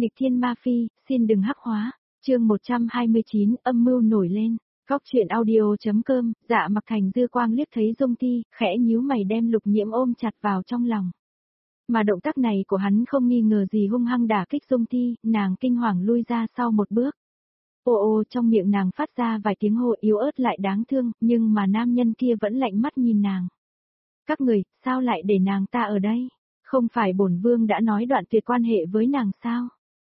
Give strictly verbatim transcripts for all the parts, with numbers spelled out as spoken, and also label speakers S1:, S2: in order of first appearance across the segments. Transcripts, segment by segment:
S1: Nghịch thiên ma phi, xin đừng hắc hóa. Chương một trăm hai mươi chín, âm mưu nổi lên. Góc truyện audio.com, Dạ Mặc Thành dư quang liếc thấy Dung Thi, khẽ nhíu mày đem Lục Nhiễm ôm chặt vào trong lòng. Mà động tác này của hắn không nghi ngờ gì hung hăng đả kích Dung Thi, nàng kinh hoàng lui ra sau một bước. Ô ô, trong miệng nàng phát ra vài tiếng hô yếu ớt lại đáng thương, nhưng mà nam nhân kia vẫn lạnh mắt nhìn nàng. Các người, sao lại để nàng ta ở đây? Không phải bổn vương đã nói đoạn tuyệt quan hệ với nàng sao?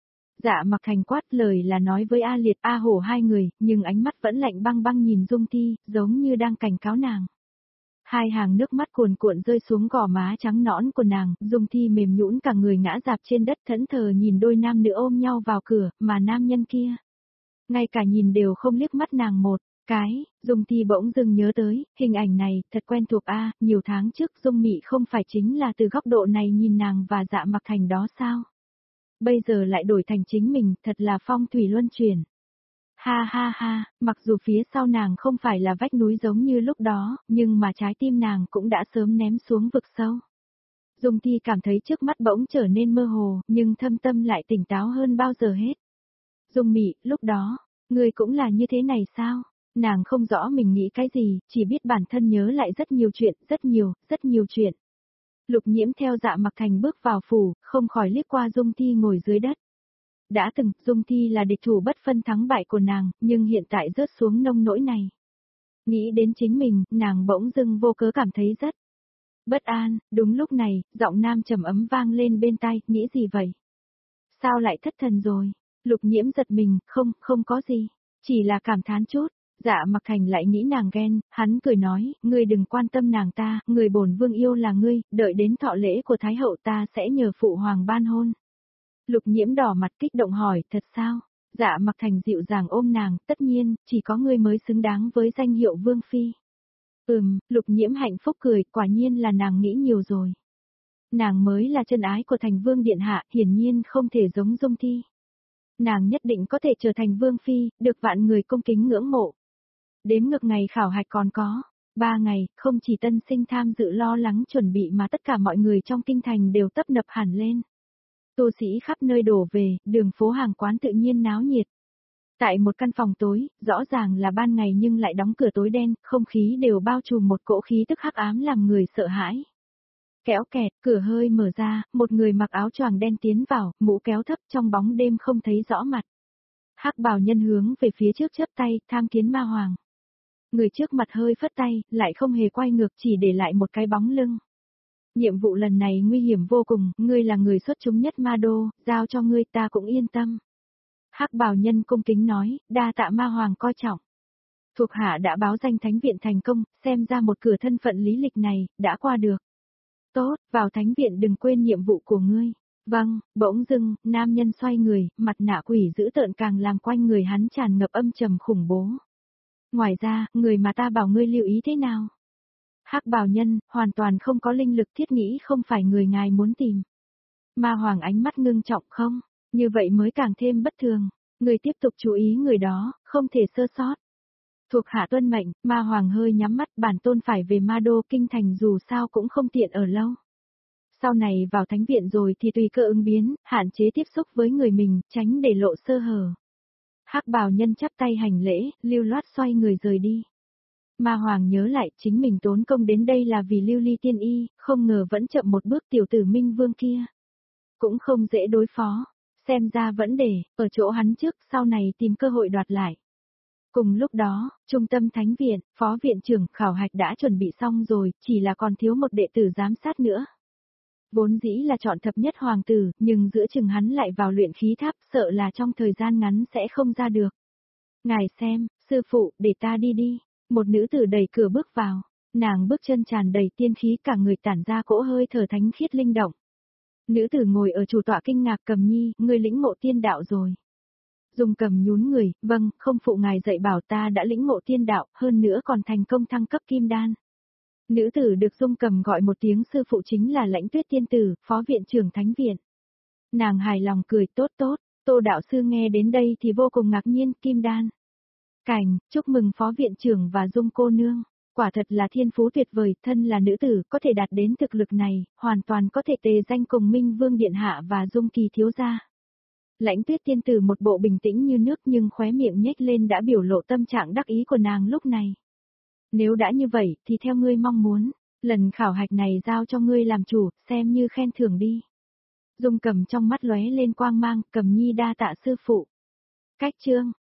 S1: Dạ Mặc Thành quát, lời là nói với A Liệt, A Hổ hai người, nhưng ánh mắt vẫn lạnh băng băng nhìn Dung Thi, giống như đang cảnh cáo nàng. Hai hàng nước mắt cuồn cuộn rơi xuống gò má trắng nõn của nàng, Dung Thi mềm nhũn cả người ngã dạp trên đất thẫn thờ nhìn đôi nam nữ ôm nhau vào cửa, mà nam nhân kia. Ngay cả nhìn đều không liếc mắt nàng một cái, Dung Thi bỗng dưng nhớ tới, hình ảnh này, thật quen thuộc a, nhiều tháng trước Dung Mị không phải chính là từ góc độ này nhìn nàng và Dạ Mặc Thành đó sao? Bây giờ lại đổi thành chính mình, thật là phong thủy luân chuyển. Ha ha ha, mặc dù phía sau nàng không phải là vách núi giống như lúc đó, nhưng mà trái tim nàng cũng đã sớm ném xuống vực sâu. Dung Thi cảm thấy trước mắt bỗng trở nên mơ hồ, nhưng thâm tâm lại tỉnh táo hơn bao giờ hết. Dung Mị, lúc đó, ngươi cũng là như thế này sao? Nàng không rõ mình nghĩ cái gì, chỉ biết bản thân nhớ lại rất nhiều chuyện, rất nhiều, rất nhiều chuyện. Lục Nhiễm theo Dạ Mặc Thành bước vào phủ, không khỏi liếc qua Dung Thi ngồi dưới đất. Đã từng, Dung Thi là địch thủ bất phân thắng bại của nàng, nhưng hiện tại rớt xuống nông nỗi này. Nghĩ đến chính mình, nàng bỗng dưng vô cớ cảm thấy rất bất an. Đúng lúc này, giọng nam trầm ấm vang lên bên tai, nghĩ gì vậy? Sao lại thất thần rồi? Lục Nhiễm giật mình, không, không có gì, chỉ là cảm thán chút. Dạ Mặc Thành lại nghĩ nàng ghen, hắn cười nói, ngươi đừng quan tâm nàng ta, người bổn vương yêu là ngươi, đợi đến thọ lễ của Thái hậu ta sẽ nhờ phụ hoàng ban hôn. Lục Nhiễm đỏ mặt kích động hỏi, thật sao? Dạ Mặc Thành dịu dàng ôm nàng, tất nhiên, chỉ có ngươi mới xứng đáng với danh hiệu vương phi. Ừm, Lục Nhiễm hạnh phúc cười, quả nhiên là nàng nghĩ nhiều rồi. Nàng mới là chân ái của Thành vương điện hạ, hiển nhiên không thể giống Dung Thi. Nàng nhất định có thể trở thành vương phi, được vạn người cung kính ngưỡng mộ. Đếm ngược ngày khảo hạch còn có ba ngày, không chỉ tân sinh tham dự lo lắng chuẩn bị mà tất cả mọi người trong kinh thành đều tấp nập hẳn lên. Tu sĩ khắp nơi đổ về, đường phố hàng quán tự nhiên náo nhiệt. Tại một căn phòng tối, rõ ràng là ban ngày nhưng lại đóng cửa tối đen, không khí đều bao trùm một cỗ khí tức hắc ám làm người sợ hãi. Kéo kẹt, cửa hơi mở ra, một người mặc áo choàng đen tiến vào, mũ kéo thấp trong bóng đêm không thấy rõ mặt. Hắc bào nhân hướng về phía trước chớp tay, tham kiến ma hoàng. Người trước mặt hơi phất tay, lại không hề quay ngược, chỉ để lại một cái bóng lưng. Nhiệm vụ lần này nguy hiểm vô cùng, ngươi là người xuất chúng nhất ma đô, giao cho ngươi ta cũng yên tâm. Hắc bào nhân cung kính nói, đa tạ ma hoàng coi trọng. Thuộc hạ đã báo danh thánh viện thành công, xem ra một cửa thân phận lý lịch này, đã qua được. Tốt, vào thánh viện đừng quên nhiệm vụ của ngươi. Vâng, bỗng dưng, nam nhân xoay người, mặt nạ quỷ dữ tợn càng làm quanh người hắn tràn ngập âm trầm khủng bố. Ngoài ra, người mà ta bảo ngươi lưu ý thế nào? Hắc bào nhân, hoàn toàn không có linh lực, thiết nghĩ không phải người ngài muốn tìm. Ma hoàng ánh mắt ngưng trọng, không, như vậy mới càng thêm bất thường. Người tiếp tục chú ý người đó, không thể sơ sót. Thuộc hạ tuân mệnh, ma hoàng hơi nhắm mắt, bản tôn phải về ma đô kinh thành dù sao cũng không tiện ở lâu. Sau này vào thánh viện rồi thì tùy cơ ứng biến, hạn chế tiếp xúc với người mình, tránh để lộ sơ hở. Hắc bào nhân chắp tay hành lễ, lưu loát xoay người rời đi. Ma hoàng nhớ lại, chính mình tốn công đến đây là vì lưu ly tiên y, không ngờ vẫn chậm một bước, tiểu tử Minh Vương kia. Cũng không dễ đối phó, xem ra vẫn để, ở chỗ hắn trước, sau này tìm cơ hội đoạt lại. Cùng lúc đó, trung tâm thánh viện, phó viện trưởng khảo hạch đã chuẩn bị xong rồi, chỉ là còn thiếu một đệ tử giám sát nữa. Vốn dĩ là chọn thập nhất hoàng tử, nhưng giữa chừng hắn lại vào luyện khí tháp, sợ là trong thời gian ngắn sẽ không ra được. Ngài xem, sư phụ, để ta đi đi. Một nữ tử đẩy cửa bước vào, nàng bước chân tràn đầy tiên khí, cả người tản ra cỗ hơi thở thánh khiết linh động. Nữ tử ngồi ở chủ tọa kinh ngạc, Cầm Nhi, ngươi lĩnh ngộ tiên đạo rồi. Dung Cầm nhún người, vâng, không phụ ngài dạy bảo ta đã lĩnh ngộ tiên đạo, hơn nữa còn thành công thăng cấp kim đan. Nữ tử được Dung Cầm gọi một tiếng sư phụ chính là Lãnh Tuyết tiên tử, phó viện trưởng thánh viện. Nàng hài lòng cười, tốt tốt, Tô đạo sư nghe đến đây thì vô cùng ngạc nhiên, kim đan. Cảnh, chúc mừng phó viện trưởng và Dung cô nương, quả thật là thiên phú tuyệt vời, thân là nữ tử có thể đạt đến thực lực này, hoàn toàn có thể tề danh cùng Minh Vương điện hạ và Dung Kỳ thiếu gia. Lãnh Tuyết tiên tử một bộ bình tĩnh như nước nhưng khóe miệng nhếch lên đã biểu lộ tâm trạng đắc ý của nàng lúc này. Nếu đã như vậy thì theo ngươi mong muốn, lần khảo hạch này giao cho ngươi làm chủ, xem như khen thưởng đi. Dung Cầm trong mắt lóe lên quang mang, Cầm Nhi đa tạ sư phụ. Cách chương